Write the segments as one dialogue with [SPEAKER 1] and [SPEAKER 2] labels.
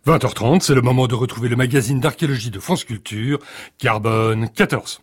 [SPEAKER 1] 20h30, c'est le moment de retrouver le magazine d'archéologie de France Culture, Carbone 14.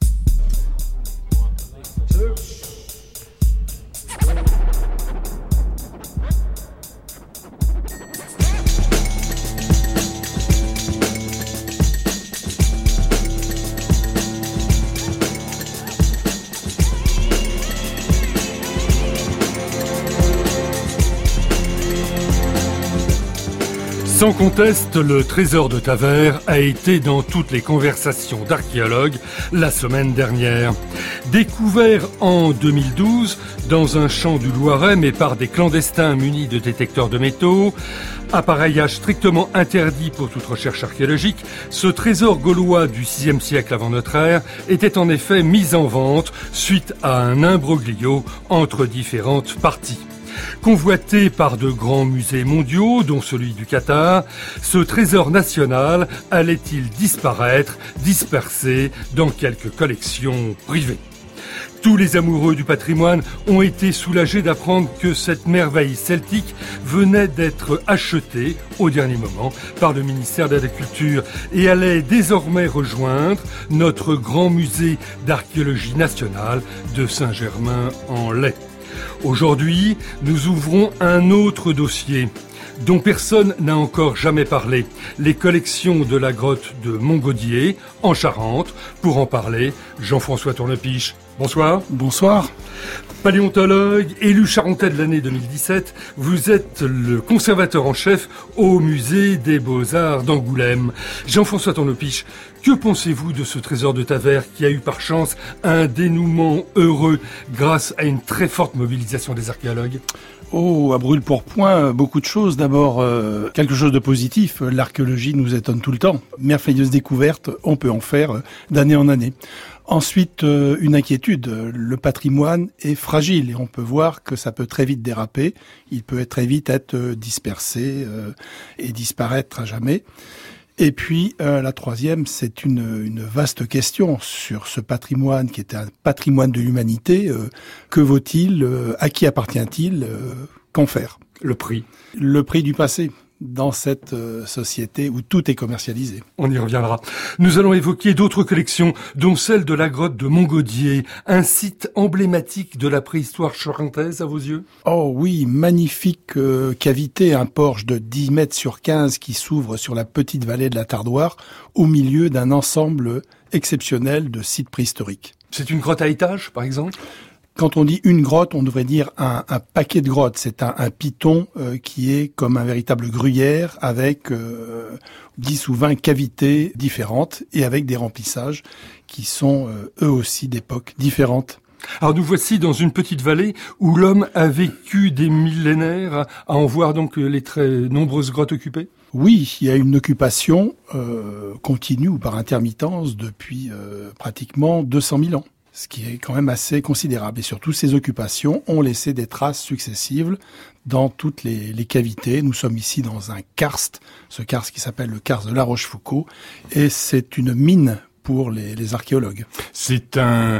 [SPEAKER 1] Sans conteste, le trésor de Tavers a été dans toutes les conversations d'archéologues la semaine dernière. Découvert en 2012 dans un champ du Loiret, mais par des clandestins munis de détecteurs de métaux, appareillage strictement interdit pour toute recherche archéologique, ce trésor gaulois du VIe siècle avant notre ère était en effet mis en vente suite à un imbroglio entre différentes parties. Convoité par de grands musées mondiaux, dont celui du Qatar, ce trésor national allait-il disparaître, dispersé dans quelques collections privées ? Tous les amoureux du patrimoine ont été soulagés d'apprendre que cette merveille celtique venait d'être achetée au dernier moment par le ministère de la Culture et allait désormais rejoindre notre grand musée d'archéologie nationale de Saint-Germain-en-Laye. Aujourd'hui, nous ouvrons un autre dossier dont personne n'a encore jamais parlé. Les collections de la grotte de Montgaudier, en Charente. Pour en parler, Jean-François Tournepiche. Bonsoir.
[SPEAKER 2] Bonsoir.
[SPEAKER 1] Paléontologue, élu charentais de l'année 2017, vous êtes le conservateur en chef au musée des Beaux-Arts d'Angoulême. Jean-François Tournepiche, que pensez-vous de ce trésor de Tavers qui a eu par chance un dénouement heureux grâce à une très forte mobilisation des archéologues ?
[SPEAKER 2] Oh, à brûle-pourpoint, beaucoup de choses. D'abord, quelque chose de positif. L'archéologie nous étonne tout le temps. Merveilleuse découverte, on peut en faire d'année en année. Ensuite, une inquiétude. Le patrimoine est fragile et on peut voir que ça peut très vite déraper. Il peut très vite être dispersé et disparaître à jamais. Et puis, la troisième, c'est une vaste question sur ce patrimoine qui est un patrimoine de l'humanité. Que vaut-il ? À qui appartient-il ? Qu'en faire ?
[SPEAKER 1] Le prix.
[SPEAKER 2] Le prix du passé dans cette société où tout est commercialisé.
[SPEAKER 1] On y reviendra. Nous allons évoquer d'autres collections, dont celle de la grotte de Montgaudier, un site emblématique de la préhistoire charentaise à vos yeux ?
[SPEAKER 2] Oh oui, magnifique cavité, un porche de 10 mètres sur 15 qui s'ouvre sur la petite vallée de la Tardoire, au milieu d'un ensemble exceptionnel de sites préhistoriques.
[SPEAKER 1] C'est une grotte à étages, par exemple ?
[SPEAKER 2] Quand on dit une grotte, on devrait dire un paquet de grottes. C'est un piton qui est comme un véritable gruyère avec 10 ou 20 cavités différentes et avec des remplissages qui sont eux aussi d'époques différentes.
[SPEAKER 1] Alors nous voici dans une petite vallée où l'homme a vécu des millénaires, à en voir donc les très nombreuses grottes occupées ?
[SPEAKER 2] Oui, il y a une occupation continue ou par intermittence depuis pratiquement 200 000 ans. Ce qui est quand même assez considérable. Et surtout, ces occupations ont laissé des traces successives dans toutes les cavités. Nous sommes ici dans un karst, ce karst qui s'appelle le karst de La Rochefoucauld, et c'est une mine pour les archéologues.
[SPEAKER 1] C'est une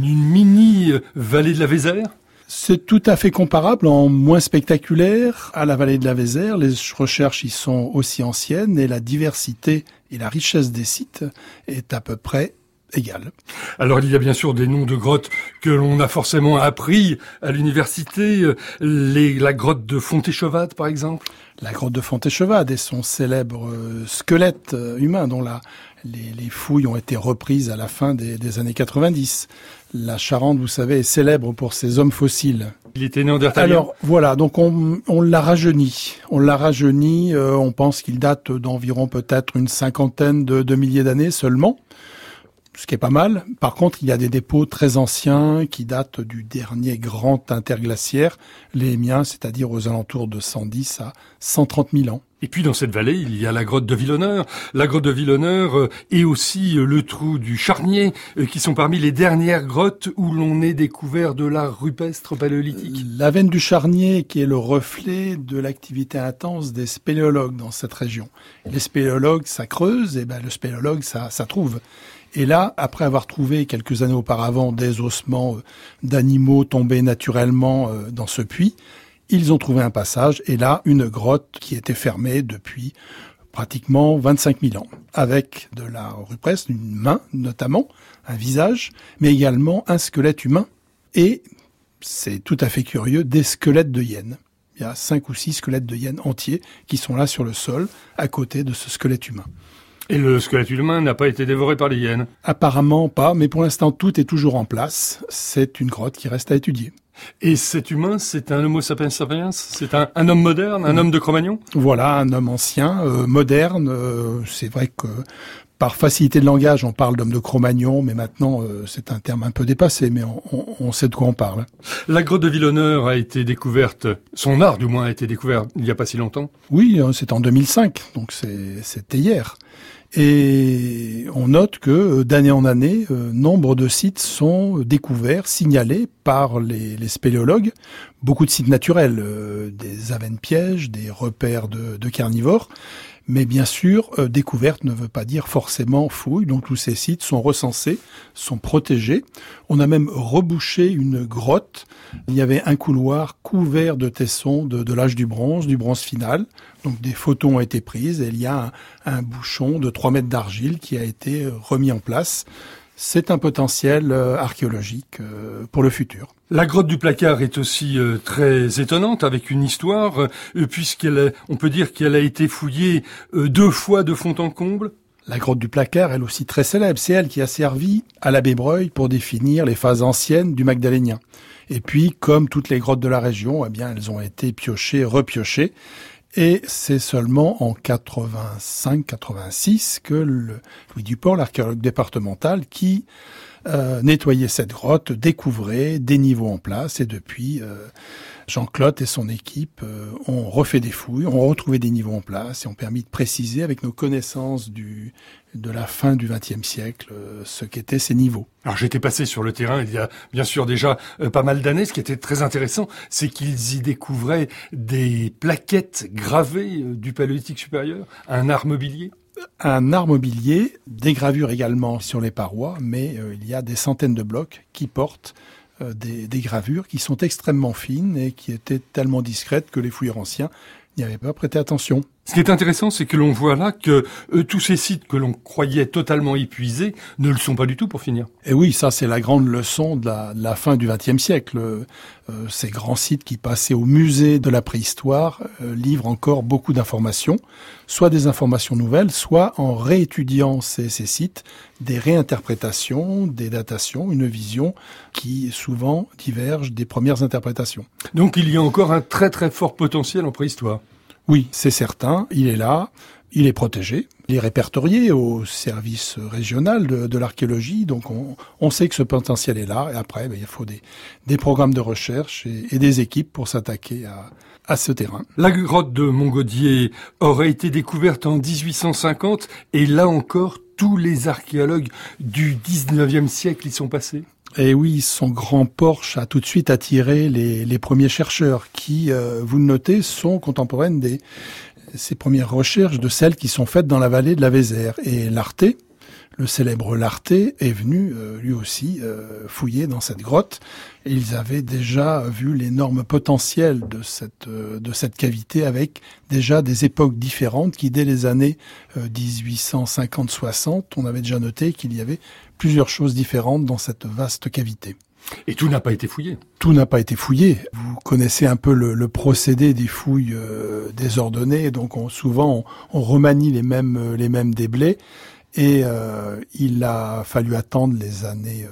[SPEAKER 1] mini vallée de la Vézère ?
[SPEAKER 2] C'est tout à fait comparable, en moins spectaculaire, à la vallée de la Vézère. Les recherches y sont aussi anciennes et la diversité et la richesse des sites est à peu près égale.
[SPEAKER 1] Alors il y a bien sûr des noms de grottes que l'on a forcément appris à l'université, la grotte de Fontéchevade par exemple.
[SPEAKER 2] La grotte de Fontéchevade et son célèbre squelette humain dont les fouilles ont été reprises à la fin des années 90. La Charente, vous savez, est célèbre pour ses hommes fossiles.
[SPEAKER 1] Il était néandertalien.
[SPEAKER 2] Alors voilà, donc on l'a rajeuni. On pense qu'il date d'environ peut-être une cinquantaine de milliers d'années seulement. Ce qui est pas mal. Par contre, il y a des dépôts très anciens qui datent du dernier grand interglaciaire, l'Émien, c'est-à-dire aux alentours de 110 à 130 000 ans.
[SPEAKER 1] Et puis dans cette vallée, il y a la grotte de Vilhonneur. La grotte de Vilhonneur et aussi le trou du Charnier, qui sont parmi les dernières grottes où l'on ait découvert de l'art rupestre paléolithique.
[SPEAKER 2] La veine du Charnier qui est le reflet de l'activité intense des spéléologues dans cette région. Les spéléologues, ça creuse, et le spéléologue, ça trouve. Et là, après avoir trouvé quelques années auparavant des ossements d'animaux tombés naturellement dans ce puits, ils ont trouvé un passage et là, une grotte qui était fermée depuis pratiquement 25 000 ans, avec de la rupestre, une main notamment, un visage, mais également un squelette humain et, c'est tout à fait curieux, des squelettes de hyènes. Il y a 5 ou 6 squelettes de hyènes entiers qui sont là sur le sol, à côté de ce squelette humain.
[SPEAKER 1] Et le squelette humain n'a pas été dévoré par les hyènes?
[SPEAKER 2] Apparemment pas, mais pour l'instant tout est toujours en place. C'est une grotte qui reste à étudier.
[SPEAKER 1] Et cet humain, c'est un Homo sapiens sapiens? C'est un homme moderne, un homme de Cro-Magnon?
[SPEAKER 2] Voilà, un homme ancien, moderne. C'est vrai que par facilité de langage, on parle d'homme de Cro-Magnon, mais maintenant c'est un terme un peu dépassé, mais on sait de quoi on parle.
[SPEAKER 1] La grotte de Vilhonneur a été découverte, son art du moins a été découvert il n'y a pas si longtemps?
[SPEAKER 2] Oui, c'est en 2005, donc c'était hier. Et on note que d'année en année, nombre de sites sont découverts, signalés par les spéléologues. Beaucoup de sites naturels, des avènes-pièges, des repères de carnivores. Mais bien sûr, découverte ne veut pas dire forcément fouille. Donc tous ces sites sont recensés, sont protégés. On a même rebouché une grotte. Il y avait un couloir couvert de tessons de l'âge du bronze final. Donc des photos ont été prises et il y a un bouchon de 3 mètres d'argile qui a été remis en place. C'est un potentiel archéologique pour le futur.
[SPEAKER 1] La grotte du Placard est aussi très étonnante, avec une histoire, puisqu'on peut dire qu'elle a été fouillée 2 fois de fond en comble.
[SPEAKER 2] La grotte du Placard, elle aussi très célèbre, c'est elle qui a servi à l'abbé Breuil pour définir les phases anciennes du Magdalénien. Et puis, comme toutes les grottes de la région, eh bien, elles ont été piochées, repiochées. Et c'est seulement en 85-86 que Louis Duport, l'archéologue départemental, qui nettoyait cette grotte, découvrait des niveaux en place. Et depuis, Jean-Claude et son équipe ont refait des fouilles, ont retrouvé des niveaux en place et ont permis de préciser avec nos connaissances de la fin du XXe siècle ce qu'étaient ces niveaux.
[SPEAKER 1] Alors j'étais passé sur le terrain il y a bien sûr déjà pas mal d'années. Ce qui était très intéressant, c'est qu'ils y découvraient des plaquettes gravées du Paléolithique supérieur, un art mobilier.
[SPEAKER 2] Un art mobilier, des gravures également sur les parois, mais il y a des centaines de blocs qui portent des gravures qui sont extrêmement fines et qui étaient tellement discrètes que les fouilleurs anciens n'y avaient pas prêté attention.
[SPEAKER 1] Ce qui est intéressant, c'est que l'on voit là que tous ces sites que l'on croyait totalement épuisés ne le sont pas du tout pour finir.
[SPEAKER 2] Et oui, ça c'est la grande leçon de la fin du XXe siècle. Ces grands sites qui passaient au musée de la préhistoire livrent encore beaucoup d'informations, soit des informations nouvelles, soit en réétudiant ces sites, des réinterprétations, des datations, une vision qui souvent diverge des premières interprétations.
[SPEAKER 1] Donc il y a encore un très très fort potentiel en préhistoire.
[SPEAKER 2] Oui, c'est certain, il est là, il est protégé, il est répertorié au service régional de l'archéologie, donc on sait que ce potentiel est là, et après il faut des programmes de recherche et des équipes pour s'attaquer à ce terrain.
[SPEAKER 1] La grotte de Montgaudier aurait été découverte en 1850, et là encore, tous les archéologues du 19e siècle y sont passés.
[SPEAKER 2] Et oui, son grand porche a tout de suite attiré les premiers chercheurs qui, vous le notez, sont contemporaines ces premières recherches de celles qui sont faites dans la vallée de la Vézère. Et Larté, le célèbre Larté, est venu lui aussi fouiller dans cette grotte. Et ils avaient déjà vu l'énorme potentiel de cette cavité avec déjà des époques différentes qui, dès les années 1850-60, on avait déjà noté qu'il y avait plusieurs choses différentes dans cette vaste cavité.
[SPEAKER 1] Et tout n'a pas été fouillé.
[SPEAKER 2] Tout n'a pas été fouillé. Vous connaissez un peu le procédé des fouilles désordonnées, donc souvent on remanie les mêmes déblais, et il a fallu attendre les années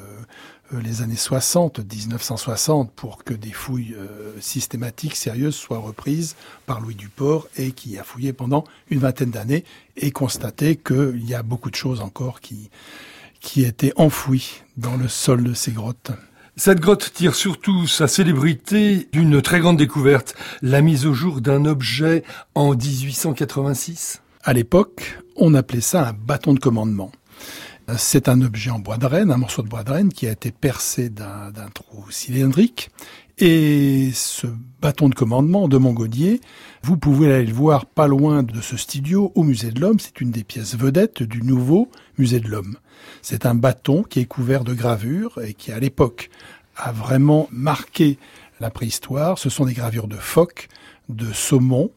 [SPEAKER 2] 60, 1960, pour que des fouilles systématiques, sérieuses, soient reprises par Louis Duport, et qui a fouillé pendant une vingtaine d'années et constaté qu'il y a beaucoup de choses encore qui étaient enfouies dans le sol de ces grottes.
[SPEAKER 1] Cette grotte tire surtout sa célébrité d'une très grande découverte, la mise au jour d'un objet en 1886.
[SPEAKER 2] À l'époque, on appelait ça un bâton de commandement. C'est un objet en bois de renne, un morceau de bois de renne qui a été percé d'un trou cylindrique. Et ce bâton de commandement de Montgaudier, vous pouvez aller le voir pas loin de ce studio au Musée de l'Homme. C'est une des pièces vedettes du nouveau Musée de l'Homme. C'est un bâton qui est couvert de gravures et qui, à l'époque, a vraiment marqué la préhistoire. Ce sont des gravures de phoques, de saumons,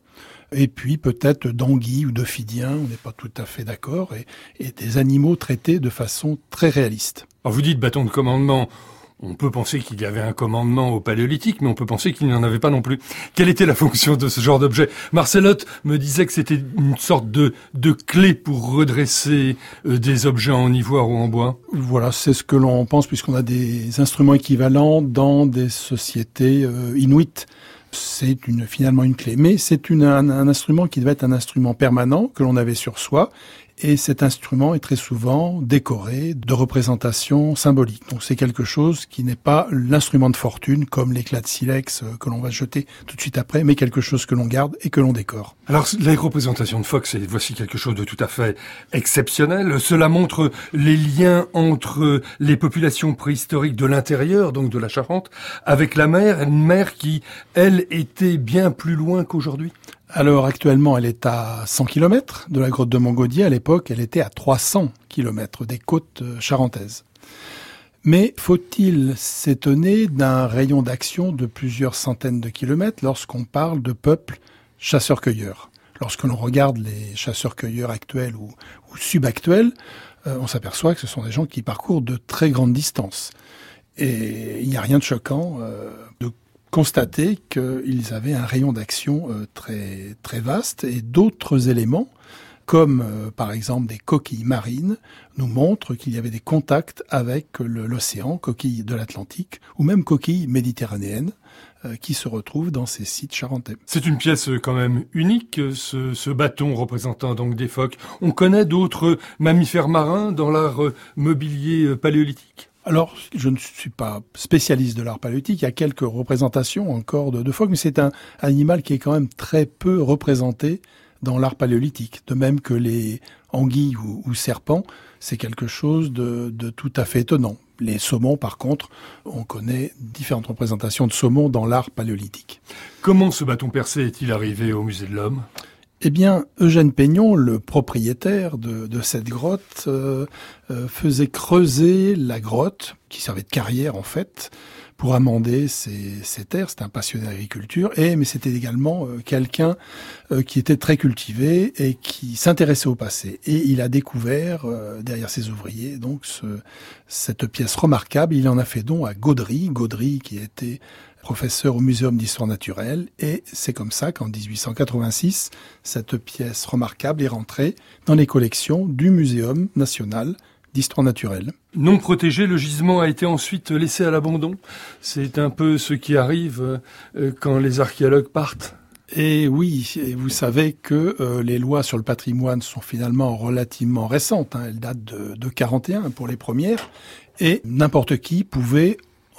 [SPEAKER 2] et puis peut-être d'anguilles ou d'ophidiens, on n'est pas tout à fait d'accord, et des animaux traités de façon très réaliste.
[SPEAKER 1] Alors vous dites bâton de commandement. On peut penser qu'il y avait un commandement au Paléolithique, mais on peut penser qu'il n'y en avait pas non plus. Quelle était la fonction de ce genre d'objet ? Marcelotte me disait que c'était une sorte de clé pour redresser des objets en ivoire ou en bois.
[SPEAKER 2] Voilà, c'est ce que l'on pense, puisqu'on a des instruments équivalents dans des sociétés inuites. C'est finalement une clé. Mais c'est un instrument qui devait être un instrument permanent que l'on avait sur soi. Et cet instrument est très souvent décoré de représentations symboliques. Donc c'est quelque chose qui n'est pas l'instrument de fortune comme l'éclat de silex que l'on va jeter tout de suite après, mais quelque chose que l'on garde et que l'on décore.
[SPEAKER 1] Alors la représentation de phoques, voici quelque chose de tout à fait exceptionnel. Cela montre les liens entre les populations préhistoriques de l'intérieur, donc de la Charente, avec la mer, une mer qui, elle, était bien plus loin qu'aujourd'hui.
[SPEAKER 2] Alors actuellement, elle est à 100 km de la grotte de Montgaudier. À l'époque, elle était à 300 km des côtes charentaises. Mais faut-il s'étonner d'un rayon d'action de plusieurs centaines de kilomètres lorsqu'on parle de peuples chasseurs-cueilleurs ? Lorsque l'on regarde les chasseurs-cueilleurs actuels ou subactuels, on s'aperçoit que ce sont des gens qui parcourent de très grandes distances. Et il n'y a rien de choquant de constater qu'ils avaient un rayon d'action très, très vaste, et d'autres éléments, comme par exemple des coquilles marines, nous montrent qu'il y avait des contacts avec l'océan, coquilles de l'Atlantique, ou même coquilles méditerranéennes, qui se retrouvent dans ces sites charentais.
[SPEAKER 1] C'est une pièce quand même unique, ce bâton représentant donc des phoques. On connaît d'autres mammifères marins dans l'art mobilier paléolithique ?
[SPEAKER 2] Alors, je ne suis pas spécialiste de l'art paléolithique, il y a quelques représentations encore de phoques, mais c'est un animal qui est quand même très peu représenté dans l'art paléolithique. De même que les anguilles ou serpents, c'est quelque chose de tout à fait étonnant. Les saumons, par contre, on connaît différentes représentations de saumons dans l'art paléolithique.
[SPEAKER 1] Comment ce bâton percé est-il arrivé au Musée de l'Homme ?
[SPEAKER 2] Eh bien, Eugène Peignon, le propriétaire de cette grotte, faisait creuser la grotte, qui servait de carrière en fait, pour amender ses terres. C'était un passionné d'agriculture, mais c'était également quelqu'un qui était très cultivé et qui s'intéressait au passé. Et il a découvert, derrière ses ouvriers, donc cette pièce remarquable. Il en a fait don à Gaudry qui était professeur au Muséum d'histoire naturelle, et c'est comme ça qu'en 1886, cette pièce remarquable est rentrée dans les collections du Muséum national d'histoire naturelle.
[SPEAKER 1] Non protégé, le gisement a été ensuite laissé à l'abandon. C'est un peu ce qui arrive quand les archéologues partent.
[SPEAKER 2] Et oui, et vous savez que les lois sur le patrimoine sont finalement relativement récentes. Elles datent de 41 pour les premières, et n'importe qui pouvait,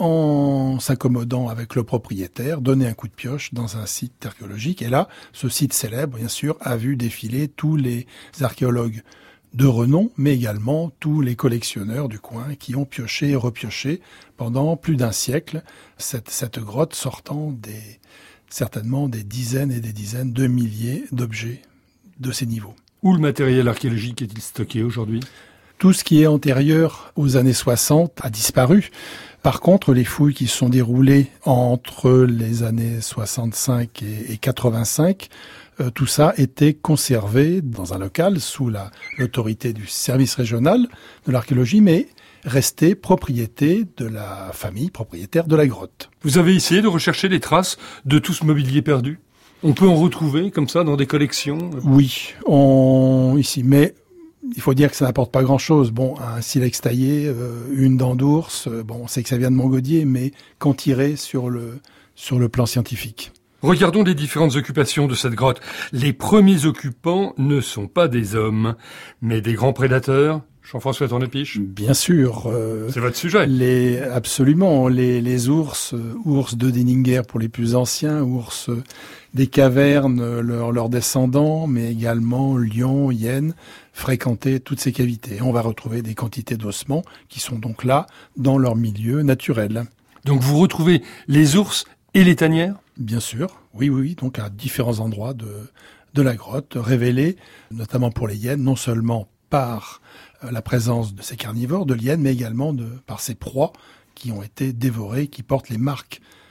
[SPEAKER 2] en s'accommodant avec le propriétaire, donner un coup de pioche dans un site archéologique. Et là, ce site célèbre, bien sûr, a vu défiler tous les archéologues de renom, mais également tous les collectionneurs du coin qui ont pioché et repioché pendant plus d'un siècle cette grotte, sortant certainement des dizaines et des dizaines de milliers d'objets de ces niveaux.
[SPEAKER 1] Où le matériel archéologique est-il stocké aujourd'hui ?
[SPEAKER 2] Tout ce qui est antérieur aux années 60 a disparu. Par contre, les fouilles qui se sont déroulées entre les années 65 et 85, tout ça était conservé dans un local sous l'autorité du service régional de l'archéologie, mais restait propriété de la famille propriétaire de la grotte.
[SPEAKER 1] Vous avez essayé de rechercher les traces de tout ce mobilier perdu ? On peut en retrouver comme ça dans des collections ?
[SPEAKER 2] Oui, ici, mais il faut dire que ça n'apporte pas grand-chose. Bon, un silex taillé, une dent d'ours, on sait que ça vient de Montgaudier, mais qu'en tirer sur le plan scientifique.
[SPEAKER 1] Regardons les différentes occupations de cette grotte. Les premiers occupants ne sont pas des hommes, mais des grands prédateurs. Jean-François Tournepiche ?
[SPEAKER 2] Bien sûr.
[SPEAKER 1] C'est votre sujet.
[SPEAKER 2] Absolument. Les ours de Denninger pour les plus anciens, ours des cavernes, leurs descendants, mais également lions, hyènes, fréquentaient toutes ces cavités. On va retrouver des quantités d'ossements qui sont donc là dans leur milieu naturel.
[SPEAKER 1] Donc vous retrouvez les ours et les tanières ?
[SPEAKER 2] Bien sûr, oui, donc à différents endroits de la grotte, révélés, notamment pour les hyènes, non seulement par la présence de ces carnivores, de l'hyène, mais également par ces proies qui ont été dévorées, qui portent les marques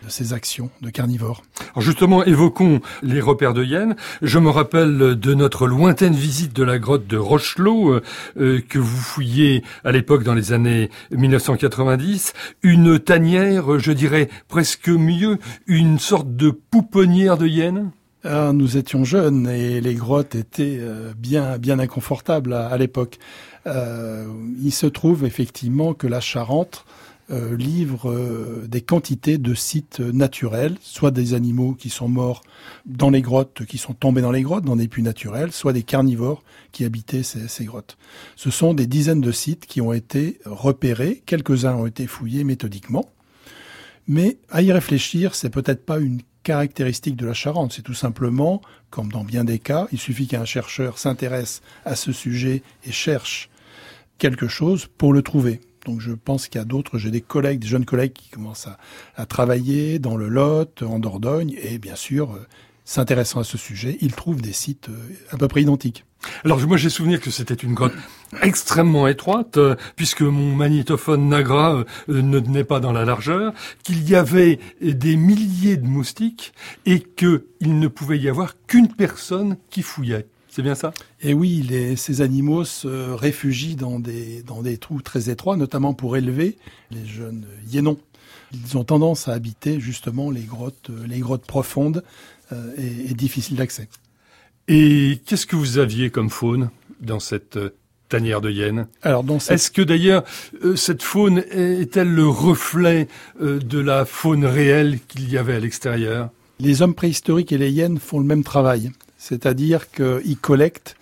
[SPEAKER 2] de ces actions de carnivores.
[SPEAKER 1] Alors justement, évoquons les repères de hyènes. Je me rappelle de notre lointaine visite de la grotte de Rochelot que vous fouilliez à l'époque dans les années 1990. Une tanière, je dirais presque mieux, une sorte de pouponnière de hyènes.
[SPEAKER 2] Nous étions jeunes et les grottes étaient bien inconfortables à l'époque. Il se trouve effectivement que la Charente livre des quantités de sites naturels, soit des animaux qui sont morts dans les grottes, qui sont tombés dans les grottes, dans des puits naturels, soit des carnivores qui habitaient ces grottes. Ce sont des dizaines de sites qui ont été repérés, quelques-uns ont été fouillés méthodiquement, mais à y réfléchir, c'est peut-être pas une caractéristique de la Charente, c'est tout simplement, comme dans bien des cas, il suffit qu'un chercheur s'intéresse à ce sujet et cherche quelque chose pour le trouver. Donc je pense qu'il y a d'autres, j'ai des jeunes collègues qui commencent à travailler dans le Lot, en Dordogne, et bien sûr, s'intéressant à ce sujet, ils trouvent des sites à peu près identiques.
[SPEAKER 1] Alors moi j'ai souvenir que c'était une grotte extrêmement étroite, puisque mon magnétophone Nagra ne tenait pas dans la largeur, qu'il y avait des milliers de moustiques, et qu'il ne pouvait y avoir qu'une personne qui fouillait. C'est bien ça?
[SPEAKER 2] Et oui, ces animaux se réfugient dans des trous très étroits, notamment pour élever les jeunes hyénons. Ils ont tendance à habiter justement les grottes profondes et difficiles d'accès.
[SPEAKER 1] Et qu'est-ce que vous aviez comme faune dans cette tanière de hyènes?
[SPEAKER 2] Alors,
[SPEAKER 1] Est-ce que d'ailleurs cette faune est-elle le reflet de la faune réelle qu'il y avait à l'extérieur?
[SPEAKER 2] Les hommes préhistoriques et les hyènes font le même travail. C'est-à-dire qu'ils collectent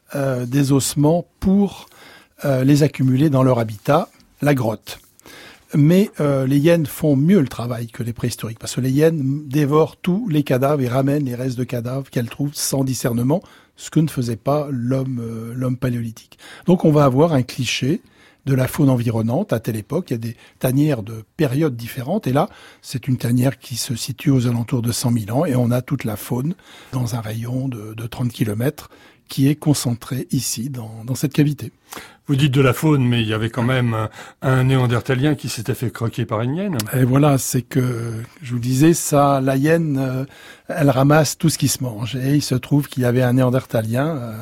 [SPEAKER 2] des ossements pour les accumuler dans leur habitat, la grotte. Mais les hyènes font mieux le travail que les préhistoriques, parce que les hyènes dévorent tous les cadavres et ramènent les restes de cadavres qu'elles trouvent sans discernement, ce que ne faisait pas l'homme paléolithique. Donc on va avoir un cliché de la faune environnante. À telle époque, il y a des tanières de périodes différentes. Et là, c'est une tanière qui se situe aux alentours de 100 000 ans. Et on a toute la faune dans un rayon de 30 km qui est concentrée ici, dans cette cavité.
[SPEAKER 1] Vous dites de la faune, mais il y avait quand même un néandertalien qui s'était fait croquer par une hyène.
[SPEAKER 2] Et voilà, c'est que, je vous disais, la hyène, elle ramasse tout ce qui se mange. Et il se trouve qu'il y avait un néandertalien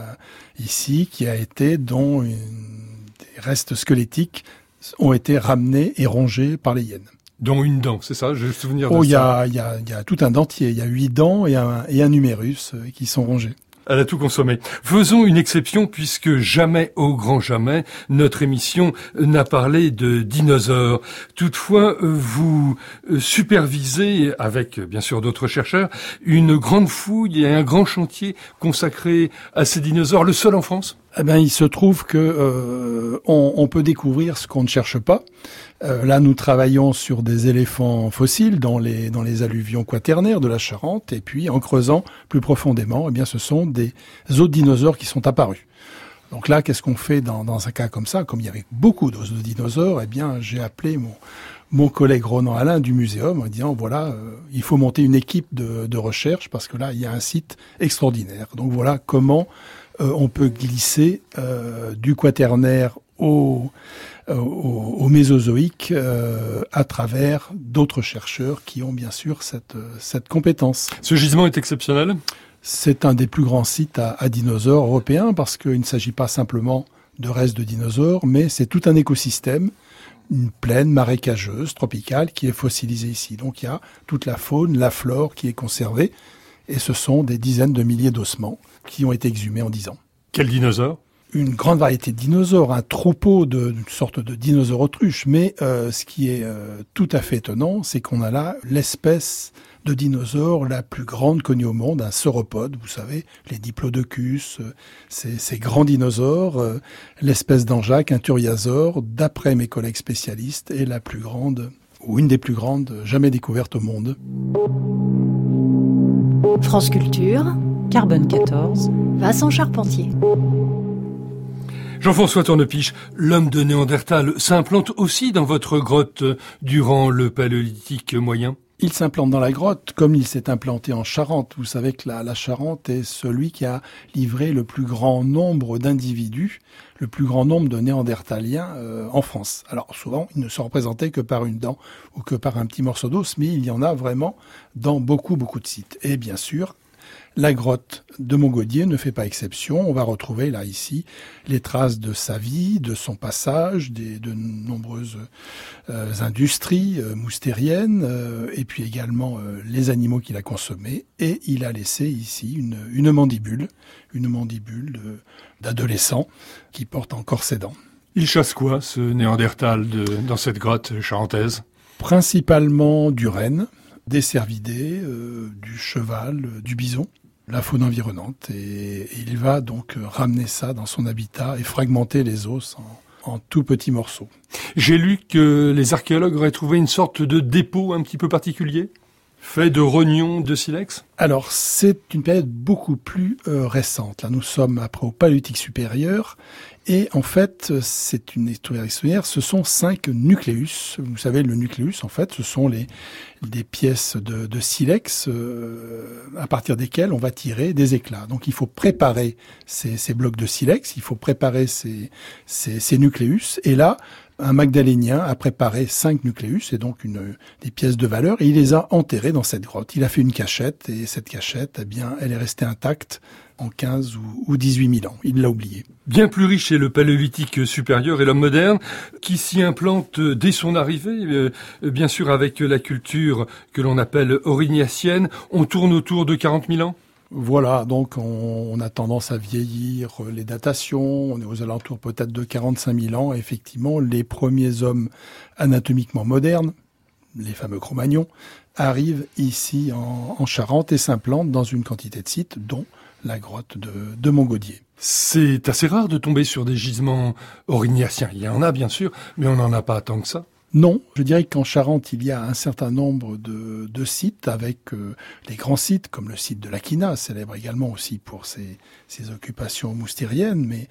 [SPEAKER 2] ici dont des restes squelettiques ont été ramenés et rongés par les hyènes.
[SPEAKER 1] Dont une dent, c'est ça? J'ai le souvenir de
[SPEAKER 2] ça. Il y a tout un dentier. Il y a 8 dents et un numérus qui sont rongés.
[SPEAKER 1] Elle a tout consommé. Faisons une exception puisque jamais, au grand jamais, notre émission n'a parlé de dinosaures. Toutefois, vous supervisez, avec bien sûr d'autres chercheurs, une grande fouille et un grand chantier consacré à ces dinosaures, le seul en France?
[SPEAKER 2] Eh ben, il se trouve que on peut découvrir ce qu'on ne cherche pas. Là, nous travaillons sur des éléphants fossiles dans les alluvions quaternaires de la Charente, et puis en creusant plus profondément, eh bien, ce sont des autres dinosaures qui sont apparus. Donc là, qu'est-ce qu'on fait dans un cas comme ça? Comme il y avait beaucoup d'os de dinosaures, eh bien, j'ai appelé mon collègue Ronan Alain du muséum en disant voilà, il faut monter une équipe de recherche parce que là, il y a un site extraordinaire. Donc voilà comment on peut glisser du quaternaire au Mésozoïque à travers d'autres chercheurs qui ont bien sûr cette compétence.
[SPEAKER 1] Ce gisement est exceptionnel?
[SPEAKER 2] C'est un des plus grands sites à dinosaures européens parce qu'il ne s'agit pas simplement de restes de dinosaures, mais c'est tout un écosystème, une plaine marécageuse, tropicale, qui est fossilisée ici. Donc il y a toute la faune, la flore qui est conservée, et ce sont des dizaines de milliers d'ossements qui ont été exhumés en 10 ans.
[SPEAKER 1] Quels dinosaures? Une
[SPEAKER 2] grande variété de dinosaures, un troupeau d'une sorte de dinosaures autruches, mais ce qui est tout à fait étonnant, c'est qu'on a là l'espèce de dinosaure la plus grande connue au monde, un sauropode, vous savez, les diplodocus, ces grands dinosaures, l'espèce d'Anjac, un thuriasaure, d'après mes collègues spécialistes, est la plus grande, ou une des plus grandes jamais découvertes au monde.
[SPEAKER 3] France Culture,
[SPEAKER 4] Carbone 14,
[SPEAKER 3] Vincent Charpentier.
[SPEAKER 1] Jean-François Tournepiche, l'homme de Néandertal s'implante aussi dans votre grotte durant le Paléolithique moyen?
[SPEAKER 2] Il s'implante dans la grotte comme il s'est implanté en Charente. Vous savez que la Charente est celui qui a livré le plus grand nombre d'individus, le plus grand nombre de néandertaliens en France. Alors souvent, ils ne sont représentés que par une dent ou que par un petit morceau d'os, mais il y en a vraiment dans beaucoup de sites. Et bien sûr, la grotte de Montgaudier ne fait pas exception. On va retrouver là, ici, les traces de sa vie, de son passage, de nombreuses industries moustériennes, et puis également les animaux qu'il a consommés. Et il a laissé ici une mandibule d'adolescent qui porte encore ses dents.
[SPEAKER 1] Il chasse quoi, ce Néandertal dans cette grotte charentaise?
[SPEAKER 2] Principalement du renne, des cervidés, du cheval, du bison, la faune environnante. Et il va donc ramener ça dans son habitat et fragmenter les os en tout petits morceaux.
[SPEAKER 1] J'ai lu que les archéologues auraient trouvé une sorte de dépôt un petit peu particulier, fait de rognons de silex.
[SPEAKER 2] Alors, c'est une période beaucoup plus récente. Là, nous sommes après au Paléolithique supérieur. Et en fait, c'est une histoire extraordinaire. Ce sont 5 nucléus. Vous savez, le nucléus, en fait, ce sont des pièces de silex à partir desquelles on va tirer des éclats. Donc, il faut préparer ces blocs de silex. Il faut préparer ces nucléus. Et là, un Magdalénien a préparé 5 nucléus, et donc des pièces de valeur, et il les a enterrés dans cette grotte. Il a fait une cachette, et cette cachette, eh bien, elle est restée intacte en 15 ou 18 000 ans. Il l'a oublié.
[SPEAKER 1] Bien plus riche est le Paléolithique supérieur et l'homme moderne, qui s'y implante dès son arrivée, bien sûr avec la culture que l'on appelle aurignacienne. On tourne autour de 40 000 ans.
[SPEAKER 2] Voilà, donc on a tendance à vieillir les datations, on est aux alentours peut-être de 45 000 ans. Effectivement, les premiers hommes anatomiquement modernes, les fameux Cro-Magnons, arrivent ici en Charente et s'implantent dans une quantité de sites, dont la grotte de Montgaudier.
[SPEAKER 1] C'est assez rare de tomber sur des gisements aurignaciens. Il y en a bien sûr, mais on n'en a pas tant que ça.
[SPEAKER 2] Non, je dirais qu'en Charente, il y a un certain nombre de sites avec des grands sites, comme le site de l'Aquina, célèbre également aussi pour ses occupations moustériennes, mais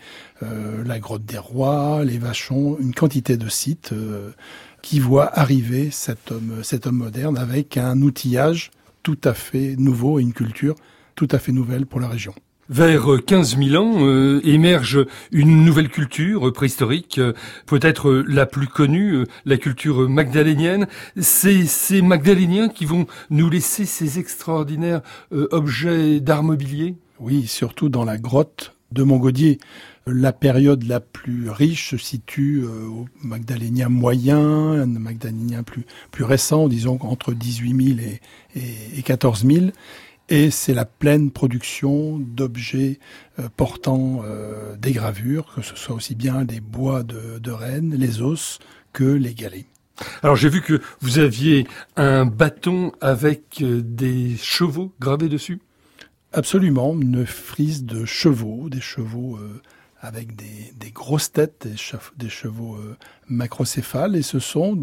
[SPEAKER 2] la grotte des Rois, les Vachons, une quantité de sites qui voient arriver cet homme moderne avec un outillage tout à fait nouveau et une culture tout à fait nouvelle pour la région.
[SPEAKER 1] Vers 15 000 ans émerge une nouvelle culture préhistorique, peut-être la plus connue, la culture magdalénienne. C'est ces Magdaléniens qui vont nous laisser ces extraordinaires objets d'art mobilier.
[SPEAKER 2] Oui, surtout dans la grotte de Montgaudier. La période la plus riche se situe au Magdalénien moyen, un Magdalénien plus récent, disons entre 18 000 et 14 000. Et c'est la pleine production d'objets portant des gravures, que ce soit aussi bien les bois de renne, les os, que les galets.
[SPEAKER 1] Alors j'ai vu que vous aviez un bâton avec des chevaux gravés dessus.
[SPEAKER 2] Absolument, une frise de chevaux, des chevaux avec des grosses têtes, des chevaux macrocéphales, et ce sont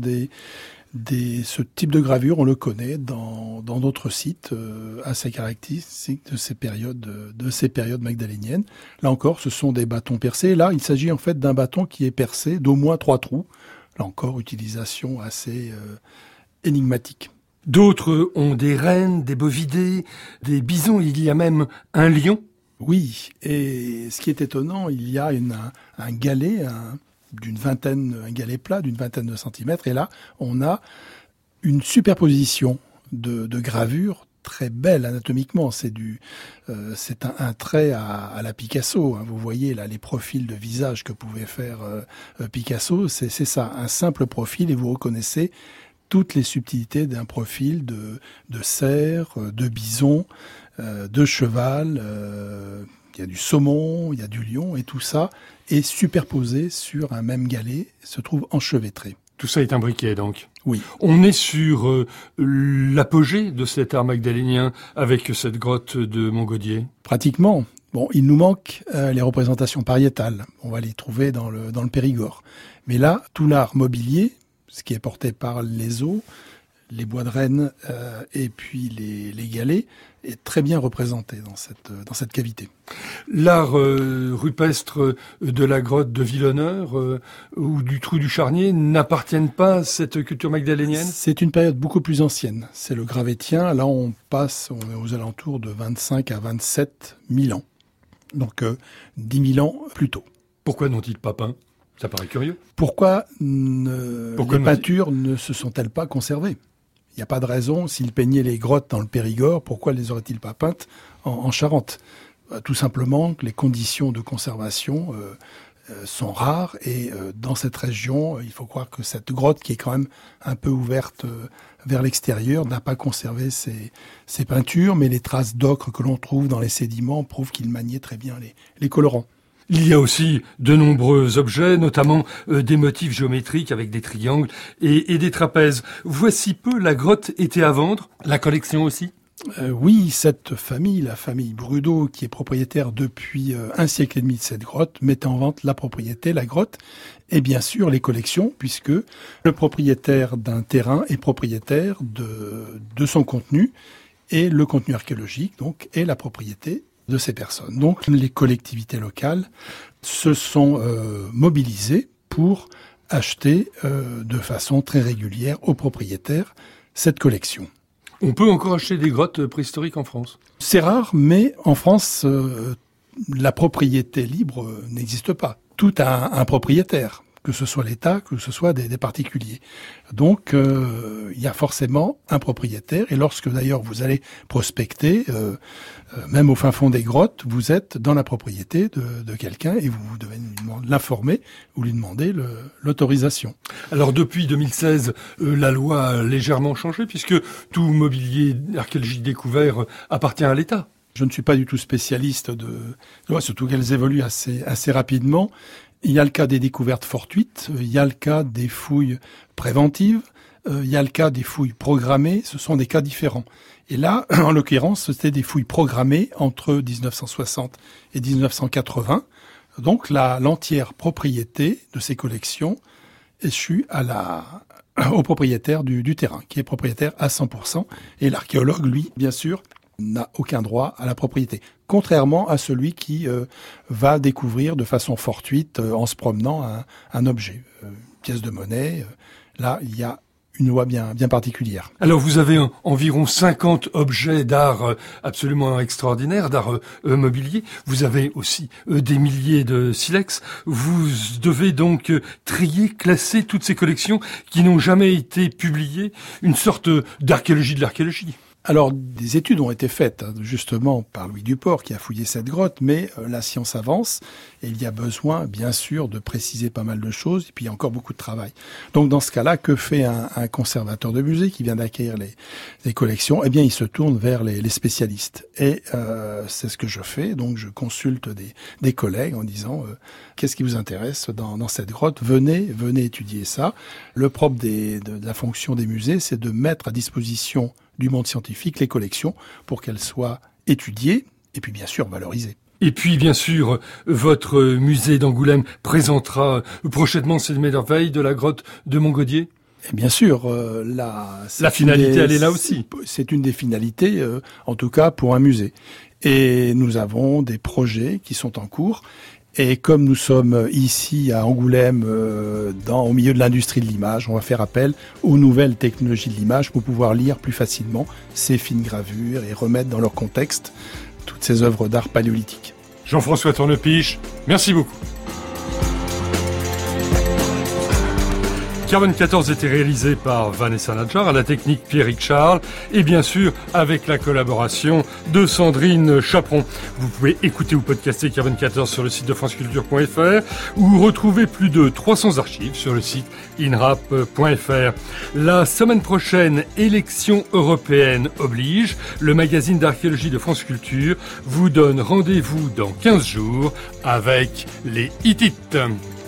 [SPEAKER 2] ce type de gravure, on le connaît dans d'autres sites assez caractéristiques de ces périodes magdaléniennes. Là encore, ce sont des bâtons percés. Là, il s'agit en fait d'un bâton qui est percé d'au moins 3 trous. Là encore, utilisation assez énigmatique.
[SPEAKER 1] D'autres ont des rennes, des bovidés, des bisons. Il y a même un lion.
[SPEAKER 2] Oui, et ce qui est étonnant, il y a un galet, un galet plat d'une vingtaine de centimètres, et là, on a une superposition de gravures très belle anatomiquement. C'est un trait à la Picasso. Vous voyez là les profils de visage que pouvait faire Picasso. C'est ça, un simple profil, et vous reconnaissez toutes les subtilités d'un profil de cerf, de bison, de cheval. Il y a du saumon, il y a du lion, et tout ça est superposé sur un même galet, se trouve enchevêtré.
[SPEAKER 1] Tout ça est imbriqué, donc.
[SPEAKER 2] Oui.
[SPEAKER 1] On est sur l'apogée de cet art magdalénien avec cette grotte de Montgaudier.
[SPEAKER 2] Pratiquement. Bon, il nous manque les représentations pariétales. On va les trouver dans le Périgord. Mais là, tout l'art mobilier, ce qui est porté par les os, les bois de Rennes et puis les galets est très bien représenté dans cette cavité.
[SPEAKER 1] L'art rupestre de la grotte de Vilhonneur ou du Trou du Charnier n'appartiennent pas à cette culture magdalénienne ?
[SPEAKER 2] C'est une période beaucoup plus ancienne. C'est le Gravettien. Là, on est aux alentours de 25 à 27 000 ans. Donc 10 000 ans plus tôt.
[SPEAKER 1] Pourquoi n'ont-ils pas peint ? Ça paraît curieux.
[SPEAKER 2] Pourquoi les peintures ne se sont-elles pas conservées ? Il n'y a pas de raison, s'ils peignaient les grottes dans le Périgord, pourquoi les auraient-ils pas peintes en Charente ? Tout simplement que les conditions de conservation sont rares et dans cette région, il faut croire que cette grotte qui est quand même un peu ouverte vers l'extérieur n'a pas conservé ses peintures, mais les traces d'ocre que l'on trouve dans les sédiments prouvent qu'ils maniaient très bien les colorants.
[SPEAKER 1] Il y a aussi de nombreux objets, notamment des motifs géométriques avec des triangles et des trapèzes. Voici peu, la grotte était à vendre, la collection aussi ?
[SPEAKER 2] Oui, cette famille, la famille Brudeau, qui est propriétaire depuis un siècle et demi de cette grotte, met en vente la propriété, la grotte, et bien sûr les collections, puisque le propriétaire d'un terrain est propriétaire de son contenu, et le contenu archéologique, donc, est la propriété de ces personnes. Donc les collectivités locales se sont mobilisées pour acheter de façon très régulière aux propriétaires cette collection.
[SPEAKER 1] On peut encore acheter des grottes préhistoriques en France ?
[SPEAKER 2] C'est rare, mais en France, la propriété libre n'existe pas. Tout a un propriétaire, que ce soit l'État, que ce soit des particuliers. Donc, il y a forcément un propriétaire. Et lorsque d'ailleurs vous allez prospecter, même au fin fond des grottes, vous êtes dans la propriété de quelqu'un et vous devez l'informer ou lui demander l'autorisation.
[SPEAKER 1] Alors depuis 2016, la loi a légèrement changé puisque tout mobilier archéologique découvert appartient à l'État.
[SPEAKER 2] Je ne suis pas du tout spécialiste de lois, surtout qu'elles évoluent assez rapidement. Il y a le cas des découvertes fortuites, il y a le cas des fouilles préventives, il y a le cas des fouilles programmées, ce sont des cas différents. Et là, en l'occurrence, c'était des fouilles programmées entre 1960 et 1980. Donc l'entière propriété de ces collections échut au propriétaire du terrain, qui est propriétaire à 100%. Et l'archéologue, lui, bien sûr, n'a aucun droit à la propriété, contrairement à celui qui va découvrir de façon fortuite, en se promenant, un objet, une pièce de monnaie. Là, il y a une loi bien particulière.
[SPEAKER 1] Alors vous avez environ 50 objets d'art absolument extraordinaires, d'art mobilier. Vous avez aussi des milliers de silex. Vous devez donc trier, classer toutes ces collections qui n'ont jamais été publiées, une sorte d'archéologie de l'archéologie.
[SPEAKER 2] Alors, des études ont été faites, justement, par Louis Duport, qui a fouillé cette grotte, mais la science avance, et il y a besoin, bien sûr, de préciser pas mal de choses, et puis il y a encore beaucoup de travail. Donc, dans ce cas-là, que fait un conservateur de musée qui vient d'acquérir les collections ? Eh bien, il se tourne vers les spécialistes. Et c'est ce que je fais, donc je consulte des collègues en disant qu'est-ce qui vous intéresse dans cette grotte ? Venez étudier ça. Le propre de la fonction des musées, c'est de mettre à disposition du monde scientifique les collections pour qu'elles soient étudiées et puis bien sûr valorisées.
[SPEAKER 1] Et puis bien sûr, votre musée d'Angoulême présentera prochainement ces merveilles de la grotte de Montgaudier.
[SPEAKER 2] Et bien sûr,
[SPEAKER 1] la finalité, elle est là aussi.
[SPEAKER 2] C'est une des finalités, en tout cas pour un musée. Et nous avons des projets qui sont en cours. Et comme nous sommes ici à Angoulême, au milieu de l'industrie de l'image, on va faire appel aux nouvelles technologies de l'image pour pouvoir lire plus facilement ces fines gravures et remettre dans leur contexte toutes ces œuvres d'art paléolithiques.
[SPEAKER 1] Jean-François Tournepiche, merci beaucoup. Carbone 14 était réalisé par Vanessa Nadjar, à la technique Pierrick Charles, et bien sûr avec la collaboration de Sandrine Chaperon. Vous pouvez écouter ou podcaster Carbone 14 sur le site de franceculture.fr ou retrouver plus de 300 archives sur le site inrap.fr. La semaine prochaine, élection européenne oblige, le magazine d'archéologie de France Culture vous donne rendez-vous dans 15 jours avec les Hittites.